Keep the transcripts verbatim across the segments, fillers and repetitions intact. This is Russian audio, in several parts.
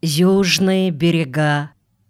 Южные берега.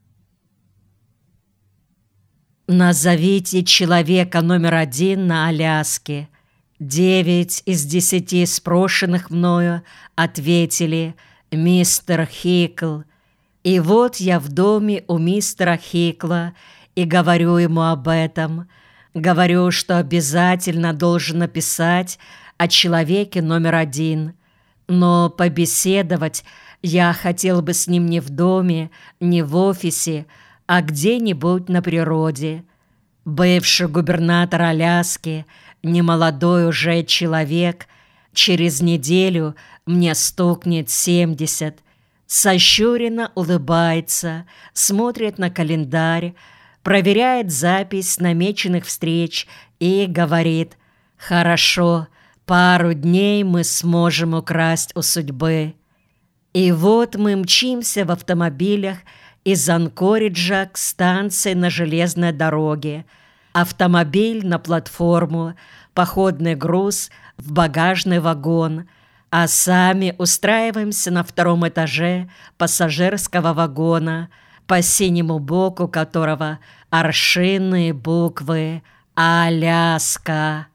Назовите человека номер один на Аляске. Девять из десяти спрошенных мною ответили «Мистер Хикл». И вот я в доме у мистера Хикла и говорю ему об этом. Говорю, что обязательно должен написать о человеке номер один. Но побеседовать я хотел бы с ним не в доме, не в офисе, а где-нибудь на природе. Бывший губернатор Аляски, немолодой уже человек, через неделю мне стукнет семьдесят, сощуренно улыбается, смотрит на календарь, проверяет запись намеченных встреч и говорит: «Хорошо, пару дней мы сможем украсть у судьбы». И вот мы мчимся в автомобилях из Анкориджа к станции на железной дороге. Автомобиль на платформу, походный груз в багажный вагон, а сами устраиваемся на втором этаже пассажирского вагона, по синему боку которого аршинные буквы «Аляска».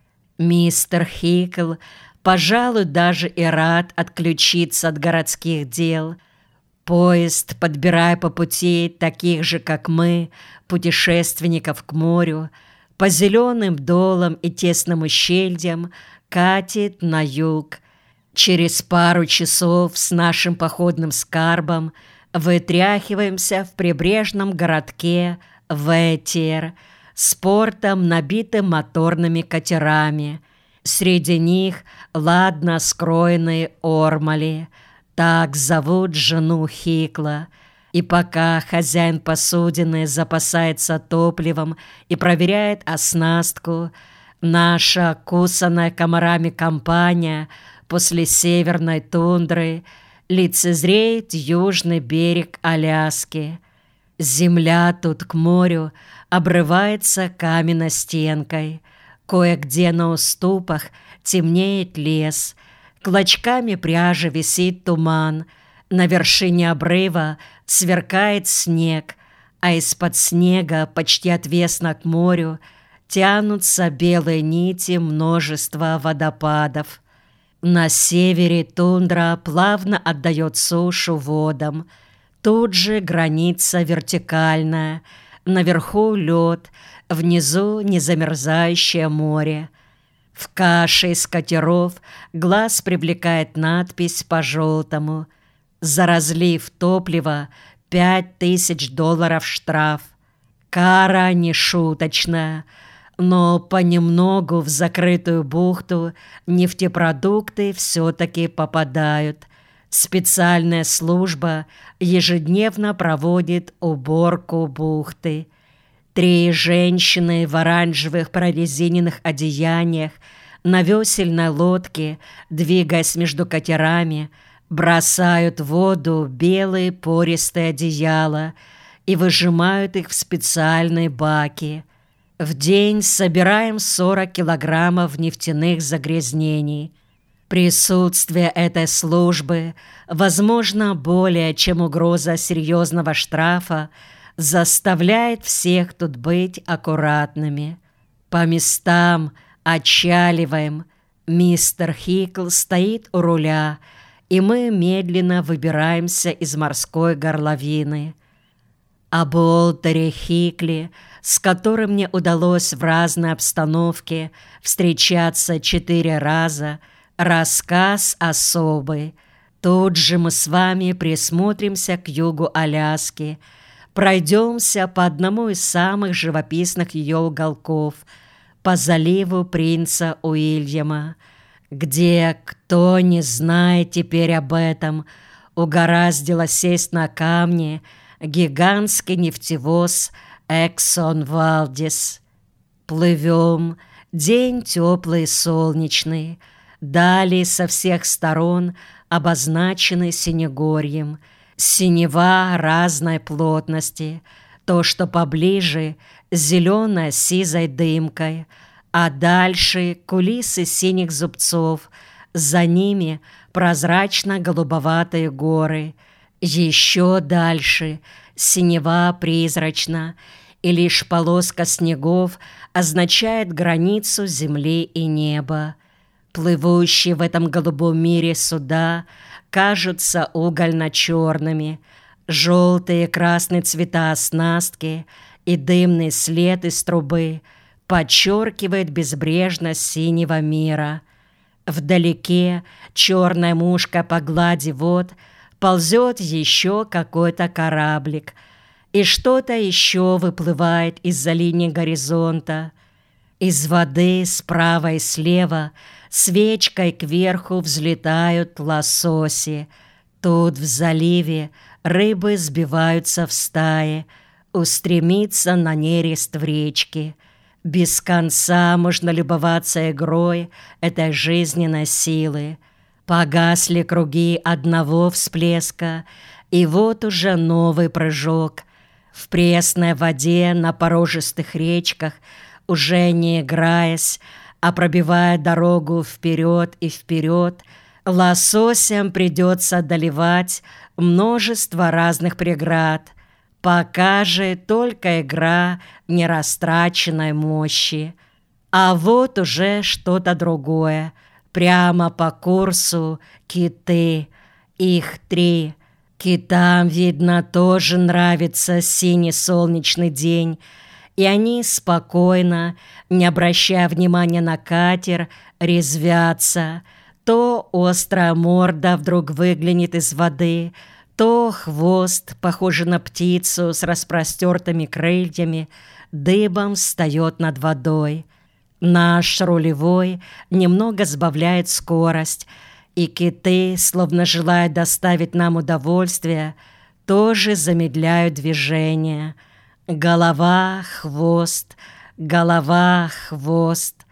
Мистер Хикл, пожалуй, даже и рад отключиться от городских дел. Поезд, подбирая по пути таких же, как мы, путешественников к морю, по зеленым долам и тесным ущельям, катит на юг. Через пару часов с нашим походным скарбом вытряхиваемся в прибрежном городке Ветер, с портом, набитым моторными катерами. Среди них ладно скроенные Ормали, так зовут жену Хикла. И пока хозяин посудины запасается топливом и проверяет оснастку, наша кусанная комарами компания после северной тундры лицезреет южный берег Аляски. Земля тут к морю обрывается каменной стенкой. Кое-где на уступах темнеет лес. Клочками пряжи висит туман. На вершине обрыва сверкает снег, а из-под снега, почти отвесно к морю, тянутся белые нити множества водопадов. На севере тундра плавно отдает сушу водам. Тут же граница вертикальная. Наверху лед, внизу незамерзающее море. В каше из катеров глаз привлекает надпись по-желтому: «За разлив топлива пять тысяч долларов штраф». Кара нешуточная, но понемногу в закрытую бухту нефтепродукты все-таки попадают. Специальная служба ежедневно проводит уборку бухты. Три женщины в оранжевых прорезиненных одеяниях на весельной лодке, двигаясь между катерами, бросают в воду белые пористые одеяла и выжимают их в специальные баки. В день собираем сорок килограммов нефтяных загрязнений. Присутствие этой службы, возможно, более чем угроза серьезного штрафа, заставляет всех тут быть аккуратными. По местам отчаливаем. Мистер Хикл стоит у руля, и мы медленно выбираемся из морской горловины. Об Уолтере Хикле, с которым мне удалось в разной обстановке встречаться четыре раза, рассказ особый. Тут же мы с вами присмотримся к югу Аляски, пройдемся по одному из самых живописных ее уголков, по заливу принца Уильяма, где, кто не знает теперь об этом, угораздило сесть на камни гигантский нефтевоз Эксон Валдис. Плывем, день теплый и солнечный, дали со всех сторон обозначены синегорьем, синева разной плотности, то, что поближе, зеленая с сизой дымкой, а дальше кулисы синих зубцов, за ними прозрачно-голубоватые горы, Еще дальше синева призрачна, и лишь полоска снегов означает границу земли и неба. Плывущие в этом голубом мире суда кажутся угольно-черными, желтые и красные цвета оснастки и дымный след из трубы подчеркивает безбрежность синего мира. Вдалеке черная мушка по глади вод ползет еще какой-то кораблик, и что-то еще выплывает из-за линии горизонта. Из воды справа и слева свечкой кверху взлетают лососи. Тут в заливе рыбы сбиваются в стаи, устремиться на нерест в речке. Без конца можно любоваться игрой этой жизненной силы. Погасли круги одного всплеска, и вот уже новый прыжок. В пресной воде на порожистых речках, уже не играясь, а пробивая дорогу вперед и вперед, лососям придется одолевать множество разных преград, пока же только игра нерастраченной мощи. А вот уже что-то другое. Прямо по курсу киты. Их три. Китам, видно, тоже нравится синий солнечный день, и они спокойно, не обращая внимания на катер, резвятся. То острая морда вдруг выглянет из воды, то хвост, похожий на птицу с распростертыми крыльями, дыбом встает над водой. Наш рулевой немного сбавляет скорость, и киты, словно желая доставить нам удовольствие, тоже замедляют движение. Голова, хвост, голова, хвост.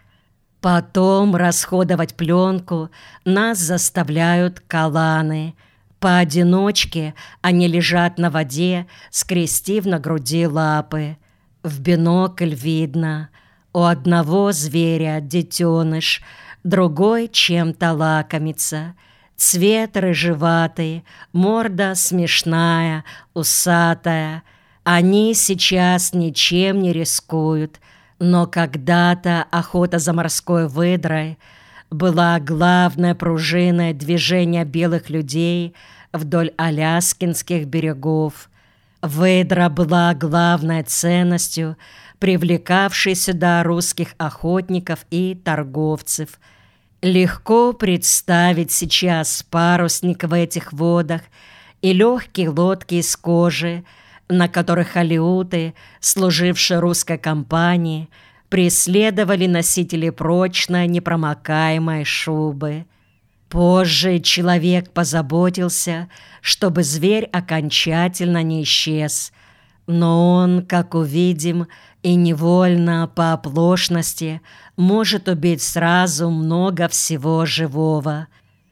Потом расходовать пленку нас заставляют каланы. Поодиночке они лежат на воде, скрестив на груди лапы. В бинокль видно: у одного зверя детеныш, другой чем-то лакомится. Цвет рыжеватый, морда смешная, усатая. Они сейчас ничем не рискуют, но когда-то охота за морской выдрой была главной пружиной движения белых людей вдоль аляскинских берегов. Выдра была главной ценностью, привлекавшей сюда русских охотников и торговцев. Легко представить сейчас парусник в этих водах и легкие лодки из кожи, на которых алеуты, служившие русской компании, преследовали носители прочной непромокаемой шубы. Позже человек позаботился, чтобы зверь окончательно не исчез, но он, как увидим, и невольно по оплошности может убить сразу много всего живого.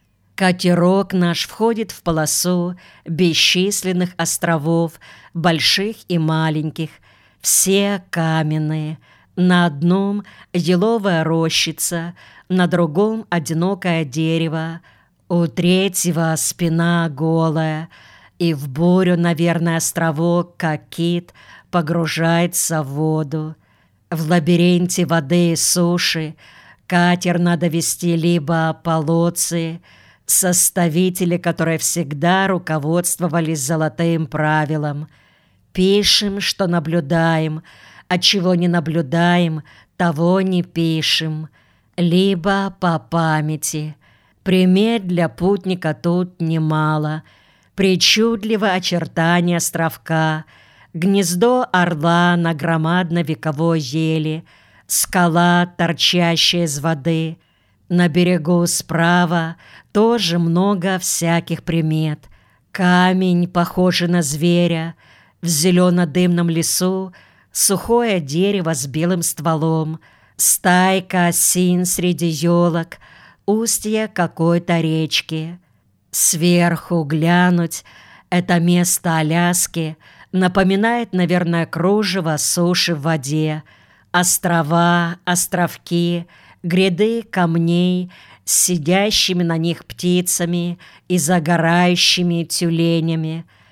Катерок наш входит в полосу бесчисленных островов, больших и маленьких, все каменные. На одном еловая рощица, на другом одинокое дерево, у третьего спина голая, и в бурю, наверное, островок, как кит, погружается в воду. В лабиринте воды и суши катер надо вести либо по лодце, составители, которые всегда руководствовались золотым правилом: пишем, что наблюдаем, а чего не наблюдаем, того не пишем, либо по памяти. Примет для путника тут немало. Причудливо очертания островка, гнездо орла на громадно-вековой ели, скала, торчащая из воды. На берегу справа тоже много всяких примет. Камень, похожий на зверя, в зелено-дымном лесу сухое дерево с белым стволом, стайка осин среди елок, устье какой-то речки. Сверху глянуть — это место Аляски напоминает, наверное, кружево суши в воде. Острова, островки, гряды камней, с сидящими на них птицами и загорающими тюленями,